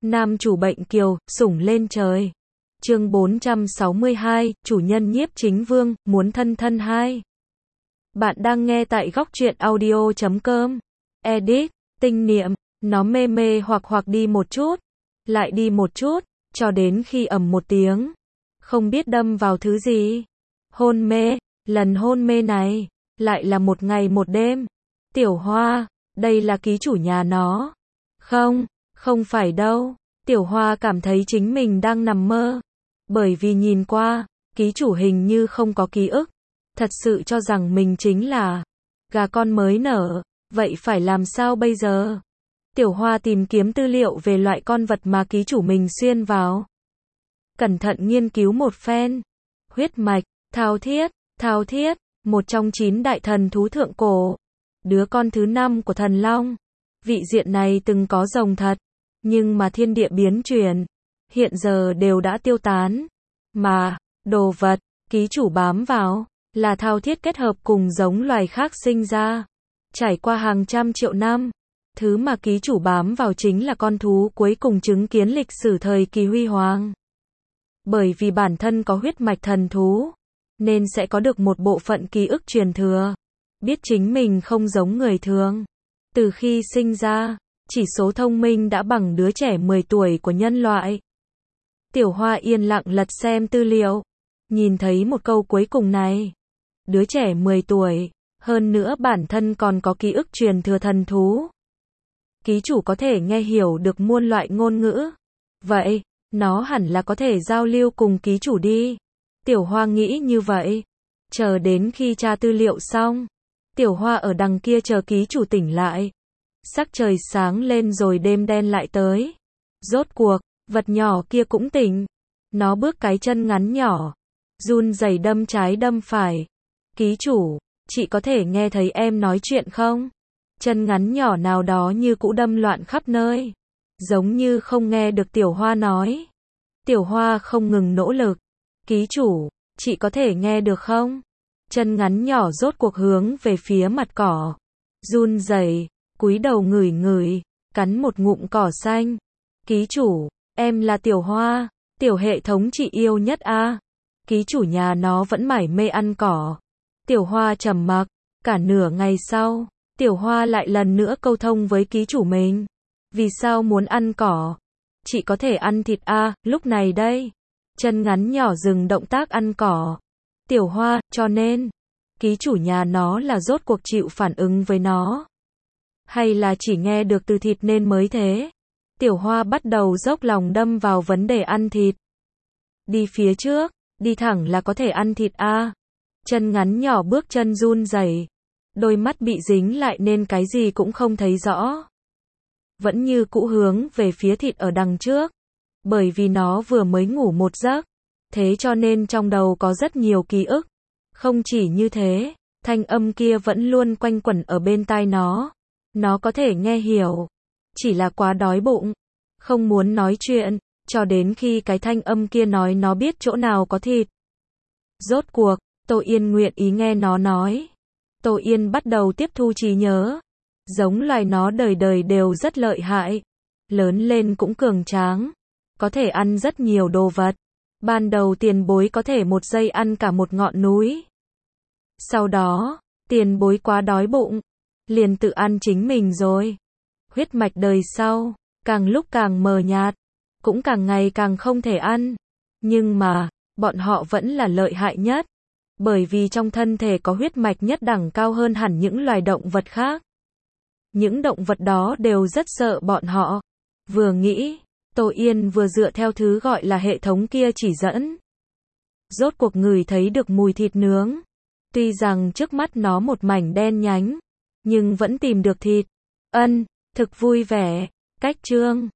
Nam chủ bệnh kiều, sủng lên trời. Chương 462, chủ nhân Nhiếp Chính Vương, muốn thân thân 2. Bạn đang nghe tại góc truyện audio.com. Edit, tinh niệm, nó mê mê hoặc đi một chút, lại đi một chút, cho đến khi ầm một tiếng. Không biết đâm vào thứ gì. Hôn mê, lần hôn mê này, lại là một ngày một đêm. Tiểu Hoa, đây là ký chủ nhà nó. Không phải đâu. Tiểu Hoa cảm thấy chính mình đang nằm mơ. Bởi vì nhìn qua, ký chủ hình như không có ký ức. Thật sự cho rằng mình chính là gà con mới nở. Vậy phải làm sao bây giờ? Tiểu Hoa tìm kiếm tư liệu về loại con vật mà ký chủ mình xuyên vào. Cẩn thận nghiên cứu một phen. Huyết mạch, thao thiết, một trong 9 đại thần thú thượng cổ. Đứa con thứ 5 của thần long. Vị diện này từng có rồng thật, nhưng mà thiên địa biến chuyển, hiện giờ đều đã tiêu tán. Mà, đồ vật, ký chủ bám vào, là thao thiết kết hợp cùng giống loài khác sinh ra. Trải qua hàng trăm triệu năm, thứ mà ký chủ bám vào chính là con thú cuối cùng chứng kiến lịch sử thời kỳ huy hoàng. Bởi vì bản thân có huyết mạch thần thú, nên sẽ có được một bộ phận ký ức truyền thừa. Biết chính mình không giống người thường. Từ khi sinh ra, chỉ số thông minh đã bằng đứa trẻ 10 tuổi của nhân loại. Tiểu Hoa yên lặng lật xem tư liệu. Nhìn thấy một câu cuối cùng này. Đứa trẻ 10 tuổi, hơn nữa bản thân còn có ký ức truyền thừa thần thú. Ký chủ có thể nghe hiểu được muôn loại ngôn ngữ. Vậy, nó hẳn là có thể giao lưu cùng ký chủ đi. Tiểu Hoa nghĩ như vậy. Chờ đến khi tra tư liệu xong. Tiểu Hoa ở đằng kia chờ ký chủ tỉnh lại. Sắc trời sáng lên rồi đêm đen lại tới. Rốt cuộc, vật nhỏ kia cũng tỉnh. Nó bước cái chân ngắn nhỏ, run rẩy đâm trái đâm phải. Ký chủ, chị có thể nghe thấy em nói chuyện không? Chân ngắn nhỏ nào đó như cũ đâm loạn khắp nơi. Giống như không nghe được Tiểu Hoa nói. Tiểu Hoa không ngừng nỗ lực. Ký chủ, chị có thể nghe được không? Chân ngắn nhỏ rốt cuộc hướng về phía mặt cỏ. Run rẩy, cúi đầu ngửi ngửi, cắn một ngụm cỏ xanh. Ký chủ, em là Tiểu Hoa, tiểu hệ thống chị yêu nhất a. Ký chủ nhà nó vẫn mải mê ăn cỏ. Tiểu Hoa trầm mặc, cả nửa ngày sau, Tiểu Hoa lại lần nữa câu thông với ký chủ mình. Vì sao muốn ăn cỏ? Chị có thể ăn thịt a, lúc này đây. Chân ngắn nhỏ dừng động tác ăn cỏ. Tiểu Hoa, cho nên, ký chủ nhà nó là rốt cuộc chịu phản ứng với nó. Hay là chỉ nghe được từ thịt nên mới thế? Tiểu Hoa bắt đầu dốc lòng đâm vào vấn đề ăn thịt. Đi phía trước, đi thẳng là có thể ăn thịt a. Chân ngắn nhỏ bước chân run rẩy. Đôi mắt bị dính lại nên cái gì cũng không thấy rõ. Vẫn như cũ hướng về phía thịt ở đằng trước. Bởi vì nó vừa mới ngủ một giấc. Thế cho nên trong đầu có rất nhiều ký ức. Không chỉ như thế, thanh âm kia vẫn luôn quanh quẩn ở bên tai nó. Nó có thể nghe hiểu. Chỉ là quá đói bụng. Không muốn nói chuyện. Cho đến khi cái thanh âm kia nói nó biết chỗ nào có thịt. Rốt cuộc, Tô Yên nguyện ý nghe nó nói. Tô Yên bắt đầu tiếp thu trí nhớ. Giống loài nó đời đời đều rất lợi hại. Lớn lên cũng cường tráng. Có thể ăn rất nhiều đồ vật. Ban đầu tiền bối có thể một giây ăn cả một ngọn núi. Sau đó, tiền bối quá đói bụng. Liền tự ăn chính mình rồi. Huyết mạch đời sau, càng lúc càng mờ nhạt. Cũng càng ngày càng không thể ăn. Nhưng mà, bọn họ vẫn là lợi hại nhất. Bởi vì trong thân thể có huyết mạch nhất đẳng cao hơn hẳn những loài động vật khác. Những động vật đó đều rất sợ bọn họ. Vừa nghĩ, Tô Yên vừa dựa theo thứ gọi là hệ thống kia chỉ dẫn. Rốt cuộc ngửi thấy được mùi thịt nướng. Tuy rằng trước mắt nó một mảnh đen nhánh, nhưng vẫn tìm được thịt. Thực vui vẻ. Cách chương